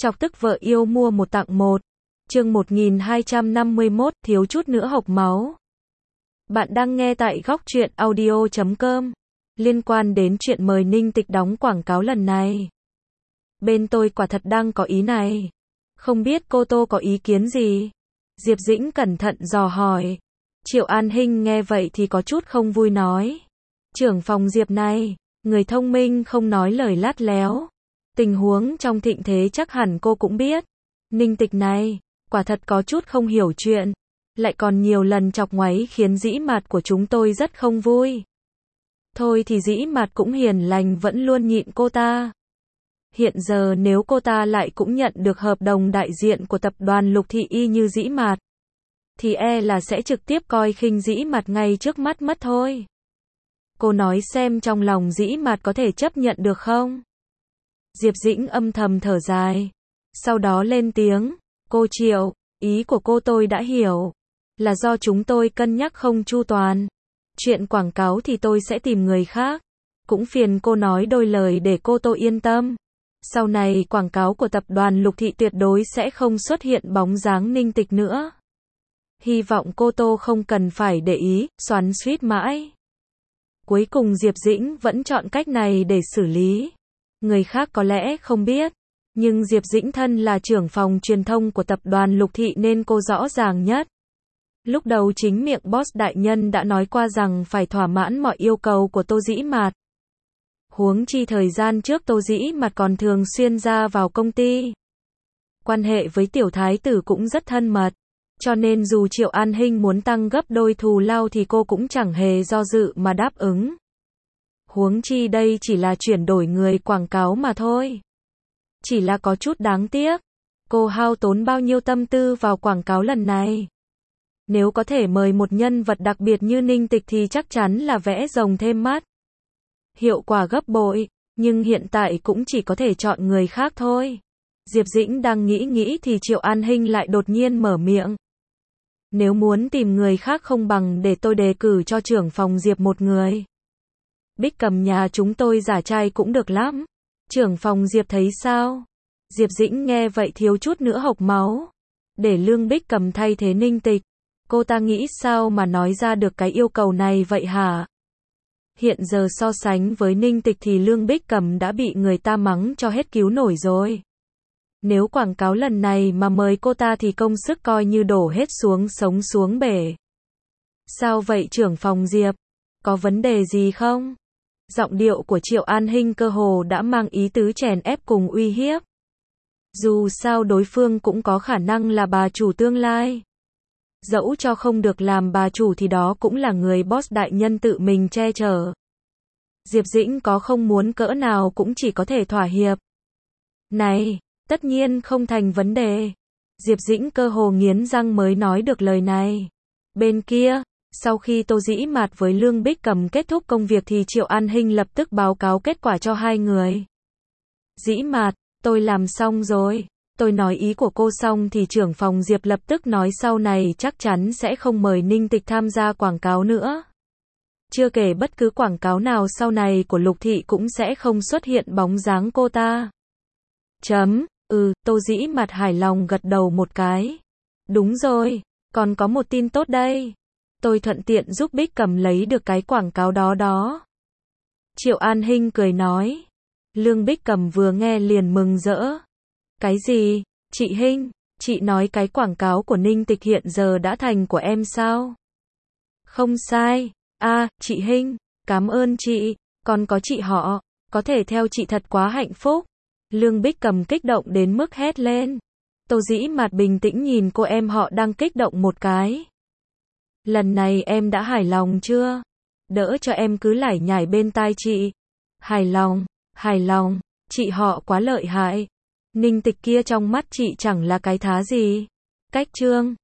Chọc tức vợ yêu mua một tặng một. Chương 1251, thiếu chút nữa hộc máu. Bạn đang nghe tại Góc Truyện Audio.com. Liên quan đến chuyện mời Ninh Tịch đóng quảng cáo lần này, bên tôi quả thật đang có ý này. Không biết cô Tô có ý kiến gì? Diệp Dĩnh cẩn thận dò hỏi. Triệu An Hinh nghe vậy thì có chút không vui nói. Trưởng phòng Diệp này, người thông minh không nói lời lát léo. Tình huống trong thịnh thế chắc hẳn cô cũng biết. Ninh Tịch này, quả thật có chút không hiểu chuyện. Lại còn nhiều lần chọc ngoáy khiến Dĩ Mạt của chúng tôi rất không vui. Thôi thì Dĩ Mạt cũng hiền lành vẫn luôn nhịn cô ta. Hiện giờ nếu cô ta lại cũng nhận được hợp đồng đại diện của tập đoàn Lục Thị y như Dĩ Mạt, thì là sẽ trực tiếp coi khinh Dĩ Mạt ngay trước mắt mất thôi. Cô nói xem trong lòng Dĩ Mạt có thể chấp nhận được không? Diệp Dĩnh âm thầm thở dài. Sau đó lên tiếng. Cô Triệu, ý của cô tôi đã hiểu. Là do chúng tôi cân nhắc không chu toàn. Chuyện quảng cáo thì tôi sẽ tìm người khác. Cũng phiền cô nói đôi lời để cô Tô yên tâm. Sau này quảng cáo của tập đoàn Lục Thị tuyệt đối sẽ không xuất hiện bóng dáng Ninh Tịch nữa. Hy vọng cô Tô không cần phải để ý, xoắn xuýt mãi. Cuối cùng Diệp Dĩnh vẫn chọn cách này để xử lý. Người khác có lẽ không biết, nhưng Diệp Dĩnh thân là trưởng phòng truyền thông của tập đoàn Lục Thị nên cô rõ ràng nhất. Lúc đầu chính miệng boss đại nhân đã nói qua rằng phải thỏa mãn mọi yêu cầu của Tô Dĩ Mạt. Huống chi thời gian trước Tô Dĩ Mạt còn thường xuyên ra vào công ty. Quan hệ với tiểu thái tử cũng rất thân mật. Cho nên dù Triệu An Hinh muốn tăng gấp đôi thù lao thì cô cũng chẳng hề do dự mà đáp ứng. Huống chi đây chỉ là chuyển đổi người quảng cáo mà thôi. Chỉ là có chút đáng tiếc. Cô hao tốn bao nhiêu tâm tư vào quảng cáo lần này. Nếu có thể mời một nhân vật đặc biệt như Ninh Tịch thì chắc chắn là vẽ rồng thêm mắt. Hiệu quả gấp bội, nhưng hiện tại cũng chỉ có thể chọn người khác thôi. Diệp Dĩnh đang nghĩ thì Triệu An Hinh lại đột nhiên mở miệng. Nếu muốn tìm người khác không bằng để tôi đề cử cho trưởng phòng Diệp một người. Bích Cầm nhà chúng tôi giả trai cũng được lắm. Trưởng phòng Diệp thấy sao? Diệp Dĩnh nghe vậy thiếu chút nữa hộc máu. Để Lương Bích Cầm thay thế Ninh Tịch. Cô ta nghĩ sao mà nói ra được cái yêu cầu này vậy hả? Hiện giờ so sánh với Ninh Tịch thì Lương Bích Cầm đã bị người ta mắng cho hết cứu nổi rồi. Nếu quảng cáo lần này mà mời cô ta thì công sức coi như đổ hết xuống sống xuống bể. Sao vậy trưởng phòng Diệp? Có vấn đề gì không? Giọng điệu của Triệu An Hinh cơ hồ đã mang ý tứ chèn ép cùng uy hiếp. Dù sao đối phương cũng có khả năng là bà chủ tương lai. Dẫu cho không được làm bà chủ thì đó cũng là người boss đại nhân tự mình che chở. Diệp Dĩnh có không muốn cỡ nào cũng chỉ có thể thỏa hiệp. Này, tất nhiên không thành vấn đề. Diệp Dĩnh cơ hồ nghiến răng mới nói được lời này. Bên kia, sau khi Tô Dĩ Mạt với Lương Bích Cầm kết thúc công việc thì Triệu An Hinh lập tức báo cáo kết quả cho hai người. Dĩ Mạt, tôi làm xong rồi. Tôi nói ý của cô xong thì trưởng phòng Diệp lập tức nói sau này chắc chắn sẽ không mời Ninh Tịch tham gia quảng cáo nữa. Chưa kể bất cứ quảng cáo nào sau này của Lục Thị cũng sẽ không xuất hiện bóng dáng cô ta. Tô Dĩ Mạt hài lòng gật đầu một cái. Đúng rồi, còn có một tin tốt đây. Tôi thuận tiện giúp Bích Cầm lấy được cái quảng cáo đó. Triệu An Hinh cười nói. Lương Bích Cầm vừa nghe liền mừng rỡ. Cái gì? Chị Hinh, chị nói cái quảng cáo của Ninh Tịch hiện giờ đã thành của em sao? Không sai. Chị Hinh, cảm ơn chị, còn có chị họ, có thể theo chị thật quá hạnh phúc. Lương Bích Cầm kích động đến mức hét lên. Tô Dĩ Mạt bình tĩnh nhìn cô em họ đang kích động một cái. Lần này em đã hài lòng chưa? Đỡ cho em cứ lải nhải bên tai chị. Hài lòng, chị họ quá lợi hại. Ninh Tịch kia trong mắt chị chẳng là cái thá gì. Cách trương,